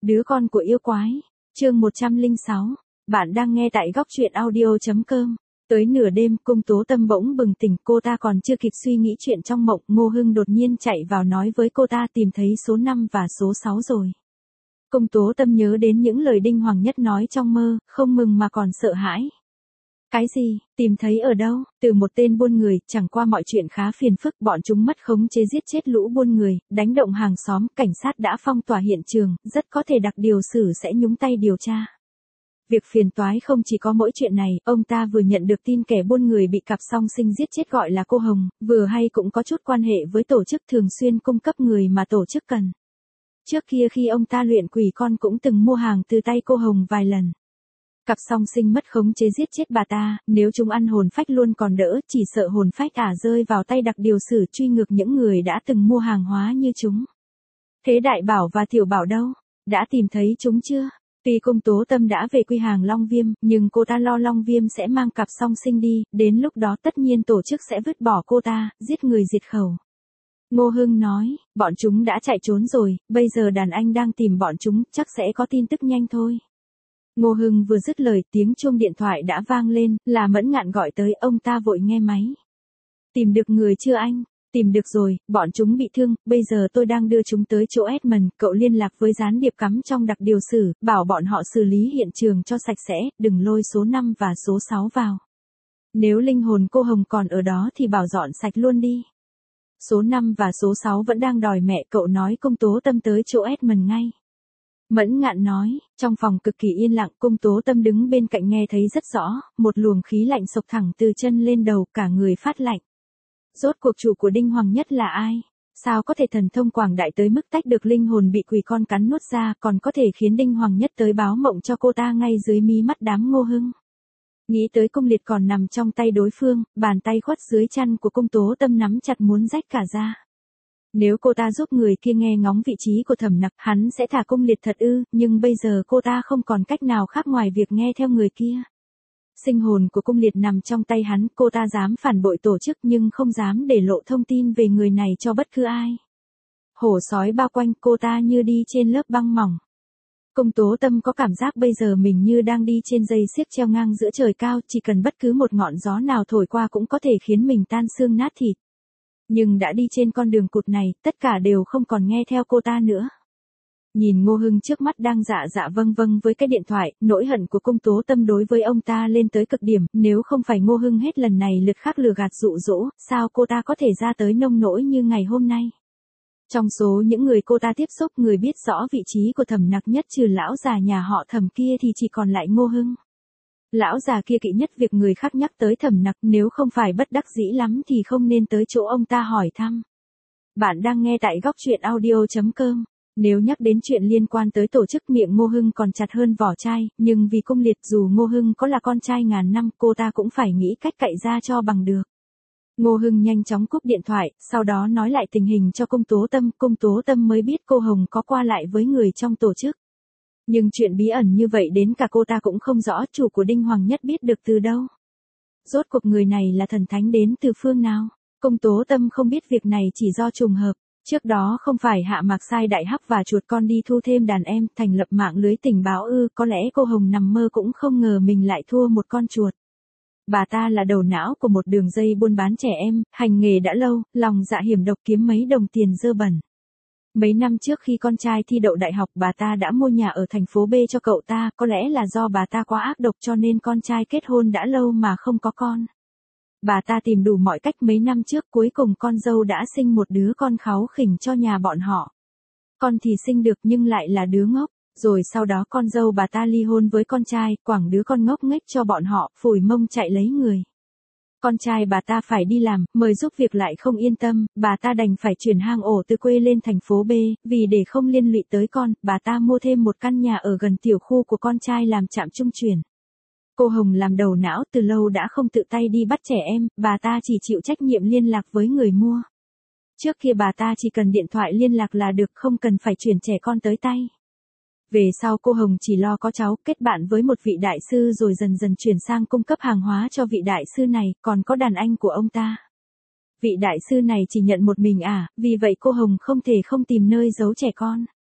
Đứa con của yêu quái. Chương 106. Bạn đang nghe tại góc truyện audio.com. Tới nửa đêm, Cung Tố Tâm bỗng bừng tỉnh, cô ta còn chưa kịp suy nghĩ chuyện trong mộng, Ngô Hưng đột nhiên chạy vào nói với cô ta tìm thấy số 5 và số 6 rồi. Cung Tố Tâm nhớ đến những lời Đinh Hoàng Nhất nói trong mơ, không mừng mà còn sợ hãi. Cái gì, tìm thấy ở đâu? Từ một tên buôn người, chẳng qua mọi chuyện khá phiền phức, bọn chúng mất khống chế giết chết lũ buôn người, đánh động hàng xóm, cảnh sát đã phong tỏa hiện trường, rất có thể đặc điều sử sẽ nhúng tay điều tra. Việc phiền toái không chỉ có mỗi chuyện này, ông ta vừa nhận được tin kẻ buôn người bị cặp song sinh giết chết gọi là cô Hồng, vừa hay cũng có chút quan hệ với tổ chức thường xuyên cung cấp người mà tổ chức cần. Trước kia khi ông ta luyện quỷ con cũng từng mua hàng từ tay cô Hồng vài lần. Cặp song sinh mất khống chế giết chết bà ta, nếu chúng ăn hồn phách luôn còn đỡ, chỉ sợ hồn phách rơi vào tay đặc điều sử truy ngược những người đã từng mua hàng hóa như chúng. Thế Đại Bảo và Tiểu Bảo đâu? Đã tìm thấy chúng chưa? Tuy Cung Tố Tâm đã về quy hàng Long Viêm, nhưng cô ta lo Long Viêm sẽ mang cặp song sinh đi, đến lúc đó tất nhiên tổ chức sẽ vứt bỏ cô ta, giết người diệt khẩu. Ngô Hưng nói, bọn chúng đã chạy trốn rồi, bây giờ đàn anh đang tìm bọn chúng, chắc sẽ có tin tức nhanh thôi. Ngô Hưng vừa dứt lời, tiếng chuông điện thoại đã vang lên, là Mẫn Ngạn gọi tới, ông ta vội nghe máy. Tìm được người chưa anh? Tìm được rồi, bọn chúng bị thương, bây giờ tôi đang đưa chúng tới chỗ Edmund, cậu liên lạc với gián điệp cắm trong đặc điều sử, bảo bọn họ xử lý hiện trường cho sạch sẽ, đừng lôi số 5 và số 6 vào. Nếu linh hồn cô Hồng còn ở đó thì bảo dọn sạch luôn đi. Số 5 và số 6 vẫn đang đòi mẹ, cậu nói Cung Tố Tâm tới chỗ Edmund ngay. Mẫn Ngạn nói, trong phòng cực kỳ yên lặng, Cung Tố Tâm đứng bên cạnh nghe thấy rất rõ, một luồng khí lạnh xộc thẳng từ chân lên đầu, cả người phát lạnh. Rốt cuộc chủ của Đinh Hoàng Nhất là ai? Sao có thể thần thông quảng đại tới mức tách được linh hồn bị quỷ con cắn nuốt ra, còn có thể khiến Đinh Hoàng Nhất tới báo mộng cho cô ta ngay dưới mí mắt đám Ngô Hưng? Nghĩ tới Cung Liệt còn nằm trong tay đối phương, bàn tay khuất dưới chăn của Cung Tố Tâm nắm chặt muốn rách cả ra. Nếu cô ta giúp người kia nghe ngóng vị trí của Thẩm Nặc, hắn sẽ thả Cung Liệt thật ư, nhưng bây giờ cô ta không còn cách nào khác ngoài việc nghe theo người kia. Sinh hồn của Cung Liệt nằm trong tay hắn, cô ta dám phản bội tổ chức nhưng không dám để lộ thông tin về người này cho bất cứ ai. Hổ sói bao quanh, cô ta như đi trên lớp băng mỏng. Cung Tố Tâm có cảm giác bây giờ mình như đang đi trên dây xiếc treo ngang giữa trời cao, chỉ cần bất cứ một ngọn gió nào thổi qua cũng có thể khiến mình tan xương nát thịt. Nhưng đã đi trên con đường cụt này, tất cả đều không còn nghe theo cô ta nữa. Nhìn Ngô Hưng trước mắt đang dạ vâng vâng với cái điện thoại, nỗi hận của Cung Tố Tâm đối với ông ta lên tới cực điểm, nếu không phải Ngô Hưng hết lần này lượt khác lừa gạt dụ dỗ, sao cô ta có thể ra tới nông nỗi như ngày hôm nay. Trong số những người cô ta tiếp xúc, người biết rõ vị trí của Thẩm Nặc nhất trừ lão già nhà họ Thẩm kia thì chỉ còn lại Ngô Hưng. Lão già kia kỵ nhất việc người khác nhắc tới Thẩm Nặc, nếu không phải bất đắc dĩ lắm thì không nên tới chỗ ông ta hỏi thăm. Bạn đang nghe tại góc truyện audio.com. Nếu nhắc đến chuyện liên quan tới tổ chức, miệng Ngô Hưng còn chặt hơn vỏ chai, nhưng vì Cung Liệt, dù Ngô Hưng có là con trai ngàn năm, cô ta cũng phải nghĩ cách cạy ra cho bằng được. Ngô Hưng nhanh chóng cúp điện thoại, sau đó nói lại tình hình cho Cung Tố Tâm mới biết cô Hồng có qua lại với người trong tổ chức. Nhưng chuyện bí ẩn như vậy đến cả cô ta cũng không rõ, chủ của Đinh Hoàng Nhất biết được từ đâu. Rốt cuộc người này là thần thánh đến từ phương nào? Cung Tố Tâm không biết việc này chỉ do trùng hợp. Trước đó không phải Hạ Mạc sai Đại Hắc và chuột con đi thu thêm đàn em, thành lập mạng lưới tình báo ư, có lẽ cô Hồng nằm mơ cũng không ngờ mình lại thua một con chuột. Bà ta là đầu não của một đường dây buôn bán trẻ em, hành nghề đã lâu, lòng dạ hiểm độc kiếm mấy đồng tiền dơ bẩn. Mấy năm trước khi con trai thi đậu đại học, bà ta đã mua nhà ở thành phố B cho cậu ta, có lẽ là do bà ta quá ác độc cho nên con trai kết hôn đã lâu mà không có con. Bà ta tìm đủ mọi cách, mấy năm trước cuối cùng con dâu đã sinh một đứa con kháu khỉnh cho nhà bọn họ. Con thì sinh được nhưng lại là đứa ngốc, rồi sau đó con dâu bà ta ly hôn với con trai, quẳng đứa con ngốc nghếch cho bọn họ, phủi mông chạy lấy người. Con trai bà ta phải đi làm, mời giúp việc lại không yên tâm, bà ta đành phải chuyển hang ổ từ quê lên thành phố B, vì để không liên lụy tới con, bà ta mua thêm một căn nhà ở gần tiểu khu của con trai làm trạm trung chuyển. Cô Hồng làm đầu não từ lâu đã không tự tay đi bắt trẻ em, bà ta chỉ chịu trách nhiệm liên lạc với người mua. Trước kia bà ta chỉ cần điện thoại liên lạc là được, không cần phải chuyển trẻ con tới tay. Về sau cô Hồng chỉ lo có cháu, kết bạn với một vị đại sư rồi dần dần chuyển sang cung cấp hàng hóa cho vị đại sư này, còn có đàn anh của ông ta. Vị đại sư này chỉ nhận một mình vì vậy cô Hồng không thể không tìm nơi giấu trẻ con.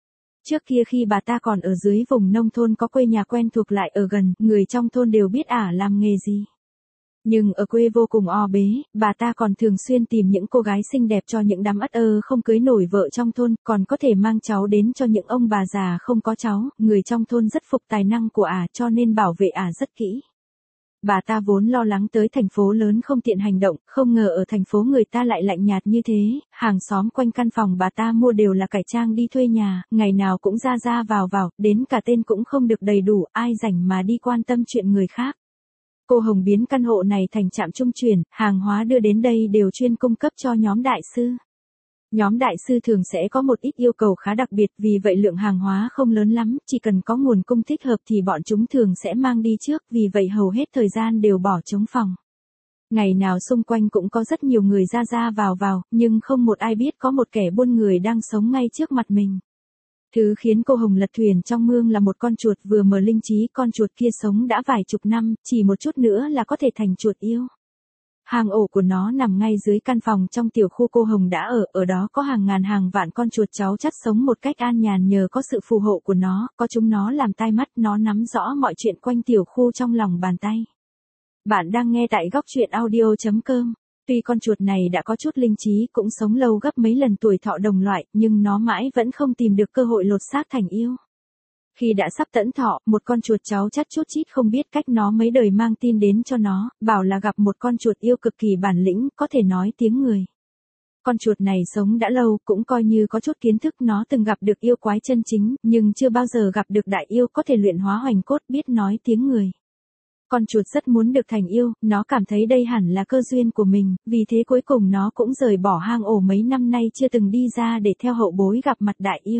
Trước kia khi bà ta còn ở dưới vùng nông thôn có quê nhà quen thuộc lại ở gần, người trong thôn đều biết ả làm nghề gì. Nhưng ở quê vô cùng o bế, bà ta còn thường xuyên tìm những cô gái xinh đẹp cho những đám ất ơ không cưới nổi vợ trong thôn, còn có thể mang cháu đến cho những ông bà già không có cháu, người trong thôn rất phục tài năng của ả cho nên bảo vệ ả rất kỹ. Bà ta vốn lo lắng tới thành phố lớn không tiện hành động, không ngờ ở thành phố người ta lại lạnh nhạt như thế, hàng xóm quanh căn phòng bà ta mua đều là cải trang đi thuê nhà, ngày nào cũng ra ra vào vào, đến cả tên cũng không được đầy đủ, ai rảnh mà đi quan tâm chuyện người khác. Cô Hồng biến căn hộ này thành trạm trung chuyển, hàng hóa đưa đến đây đều chuyên cung cấp cho nhóm đại sư. Nhóm đại sư thường sẽ có một ít yêu cầu khá đặc biệt, vì vậy lượng hàng hóa không lớn lắm, chỉ cần có nguồn cung thích hợp thì bọn chúng thường sẽ mang đi trước, vì vậy hầu hết thời gian đều bỏ trống phòng. Ngày nào xung quanh cũng có rất nhiều người ra ra vào vào, nhưng không một ai biết có một kẻ buôn người đang sống ngay trước mặt mình. Thứ khiến cô Hồng lật thuyền trong mương là một con chuột vừa mở linh trí, con chuột kia sống đã vài chục năm, chỉ một chút nữa là có thể thành chuột yêu. Hang ổ của nó nằm ngay dưới căn phòng trong tiểu khu cô Hồng đã ở đó có hàng ngàn hàng vạn con chuột cháu chắt sống một cách an nhàn nhờ có sự phù hộ của nó, có chúng nó làm tai mắt, nó nắm rõ mọi chuyện quanh tiểu khu trong lòng bàn tay. Bạn đang nghe tại góc truyện audio.com. Tuy con chuột này đã có chút linh trí cũng sống lâu gấp mấy lần tuổi thọ đồng loại, nhưng nó mãi vẫn không tìm được cơ hội lột xác thành yêu. Khi đã sắp tẫn thọ, một con chuột cháu chắt chút chít không biết cách nó mấy đời mang tin đến cho nó, bảo là gặp một con chuột yêu cực kỳ bản lĩnh, có thể nói tiếng người. Con chuột này sống đã lâu, cũng coi như có chút kiến thức, nó từng gặp được yêu quái chân chính, nhưng chưa bao giờ gặp được đại yêu có thể luyện hóa hoành cốt, biết nói tiếng người. Con chuột rất muốn được thành yêu, nó cảm thấy đây hẳn là cơ duyên của mình, vì thế cuối cùng nó cũng rời bỏ hang ổ mấy năm nay chưa từng đi ra để theo hậu bối gặp mặt đại yêu.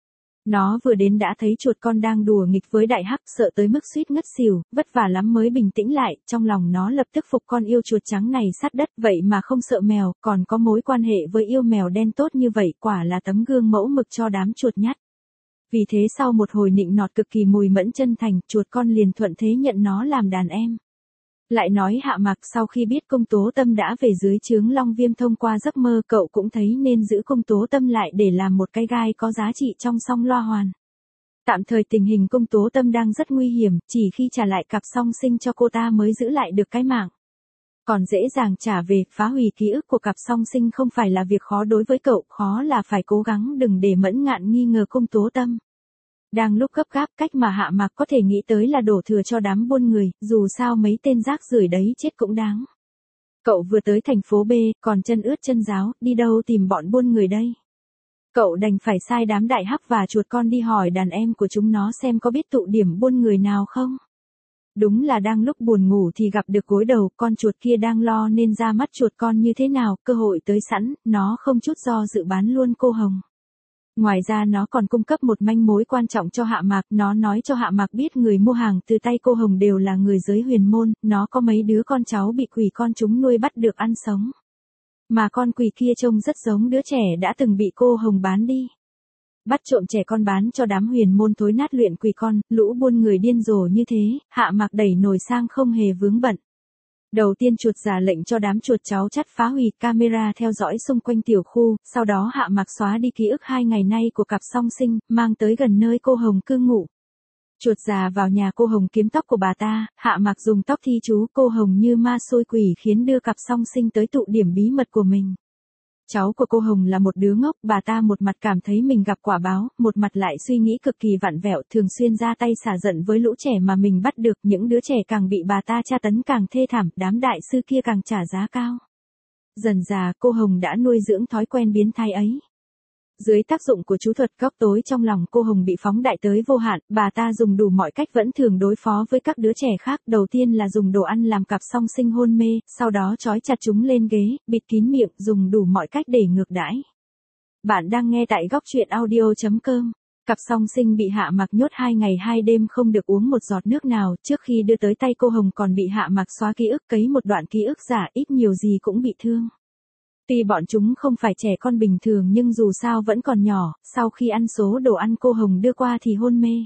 Nó vừa đến đã thấy chuột con đang đùa nghịch với đại hắc, sợ tới mức suýt ngất xỉu, vất vả lắm mới bình tĩnh lại, trong lòng nó lập tức phục con yêu chuột trắng này sát đất, vậy mà không sợ mèo, còn có mối quan hệ với yêu mèo đen tốt như vậy, quả là tấm gương mẫu mực cho đám chuột nhắt. Vì thế sau một hồi nịnh nọt cực kỳ mùi mẫn chân thành, chuột con liền thuận thế nhận nó làm đàn em. Lại nói Hạ Mạc sau khi biết Công Tố Tâm đã về dưới trướng Long Viêm thông qua giấc mơ, cậu cũng thấy nên giữ Công Tố Tâm lại để làm một cái gai có giá trị trong song loa hoàn. Tạm thời tình hình Công Tố Tâm đang rất nguy hiểm, chỉ khi trả lại cặp song sinh cho cô ta mới giữ lại được cái mạng. Còn dễ dàng trả về, phá hủy ký ức của cặp song sinh không phải là việc khó đối với cậu, khó là phải cố gắng đừng để Mẫn Ngạn nghi ngờ Công Tố Tâm. Đang lúc gấp gáp, cách mà Hạ Mạc có thể nghĩ tới là đổ thừa cho đám buôn người, dù sao mấy tên rác rưởi đấy chết cũng đáng. Cậu vừa tới thành phố B, còn chân ướt chân ráo, đi đâu tìm bọn buôn người đây? Cậu đành phải sai đám đại hắc và chuột con đi hỏi đàn em của chúng nó xem có biết tụ điểm buôn người nào không. Đúng là đang lúc buồn ngủ thì gặp được gối đầu, con chuột kia đang lo nên ra mắt chuột con như thế nào, cơ hội tới sẵn, nó không chút do dự bán luôn cô Hồng. Ngoài ra nó còn cung cấp một manh mối quan trọng cho Hạ Mạc, nó nói cho Hạ Mạc biết người mua hàng từ tay cô Hồng đều là người giới huyền môn, nó có mấy đứa con cháu bị quỷ con chúng nuôi bắt được ăn sống. Mà con quỷ kia trông rất giống đứa trẻ đã từng bị cô Hồng bán đi. Bắt trộm trẻ con bán cho đám huyền môn thối nát luyện quỷ con, lũ buôn người điên rồ như thế, Hạ Mạc đẩy nồi sang không hề vướng bận. Đầu tiên chuột giả lệnh cho đám chuột cháu chắt phá hủy camera theo dõi xung quanh tiểu khu, sau đó Hạ Mạc xóa đi ký ức 2 ngày nay của cặp song sinh, mang tới gần nơi cô Hồng cư ngụ. Chuột già vào nhà cô Hồng kiếm tóc của bà ta, Hạ Mạc dùng tóc thi chú cô Hồng như ma xôi quỷ khiến đưa cặp song sinh tới tụ điểm bí mật của mình. Cháu của cô Hồng là một đứa ngốc, bà ta một mặt cảm thấy mình gặp quả báo, một mặt lại suy nghĩ cực kỳ vặn vẹo, thường xuyên ra tay xả giận với lũ trẻ mà mình bắt được, những đứa trẻ càng bị bà ta tra tấn càng thê thảm, đám đại sư kia càng trả giá cao. Dần dà cô Hồng đã nuôi dưỡng thói quen biến thái ấy. Dưới tác dụng của chú thuật góc tối trong lòng cô Hồng bị phóng đại tới vô hạn, bà ta dùng đủ mọi cách vẫn thường đối phó với các đứa trẻ khác, đầu tiên là dùng đồ ăn làm cặp song sinh hôn mê, sau đó trói chặt chúng lên ghế, bịt kín miệng, dùng đủ mọi cách để ngược đãi. Bạn đang nghe tại góc truyện audio.com. Cặp song sinh bị Hạ Mạc nhốt 2 ngày 2 đêm không được uống một giọt nước nào, trước khi đưa tới tay cô Hồng còn bị Hạ Mạc xóa ký ức, cấy một đoạn ký ức giả, ít nhiều gì cũng bị thương. Tuy bọn chúng không phải trẻ con bình thường nhưng dù sao vẫn còn nhỏ, sau khi ăn số đồ ăn cô Hồng đưa qua thì hôn mê.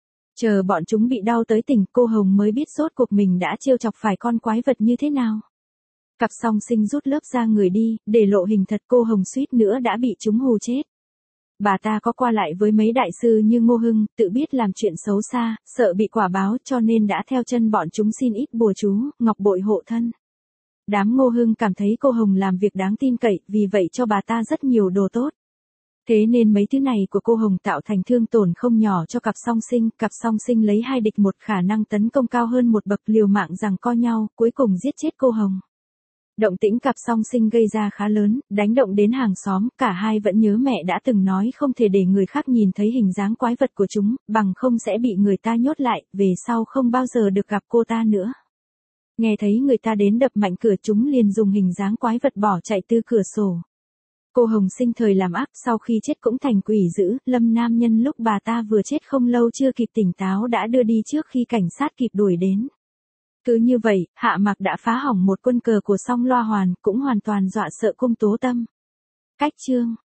Chờ bọn chúng bị đau tới tỉnh, cô Hồng mới biết rốt cuộc mình đã trêu chọc phải con quái vật như thế nào. Cặp song sinh rút lớp da người đi, để lộ hình thật, cô Hồng suýt nữa đã bị chúng hù chết. Bà ta có qua lại với mấy đại sư như Ngô Hưng, tự biết làm chuyện xấu xa, sợ bị quả báo cho nên đã theo chân bọn chúng xin ít bùa chú, ngọc bội hộ thân. Đám Ngô Hưng cảm thấy cô Hồng làm việc đáng tin cậy, vì vậy cho bà ta rất nhiều đồ tốt. Thế nên mấy thứ này của cô Hồng tạo thành thương tổn không nhỏ cho cặp song sinh lấy 2 địch 1 khả năng tấn công cao hơn một bậc, liều mạng giằng co nhau, cuối cùng giết chết cô Hồng. Động tĩnh cặp song sinh gây ra khá lớn, đánh động đến hàng xóm, cả hai vẫn nhớ mẹ đã từng nói không thể để người khác nhìn thấy hình dáng quái vật của chúng, bằng không sẽ bị người ta nhốt lại, về sau không bao giờ được gặp cô ta nữa. Nghe thấy người ta đến đập mạnh cửa, chúng liền dùng hình dáng quái vật bỏ chạy từ cửa sổ. Cô Hồng sinh thời làm ác, sau khi chết cũng thành quỷ dữ, Lâm Nam Nhân lúc bà ta vừa chết không lâu chưa kịp tỉnh táo đã đưa đi trước khi cảnh sát kịp đuổi đến. Cứ như vậy, Hạ Mạc đã phá hỏng một quân cờ của Song Loa Hoàn, cũng hoàn toàn dọa sợ Cung Tố Tâm. Cách chương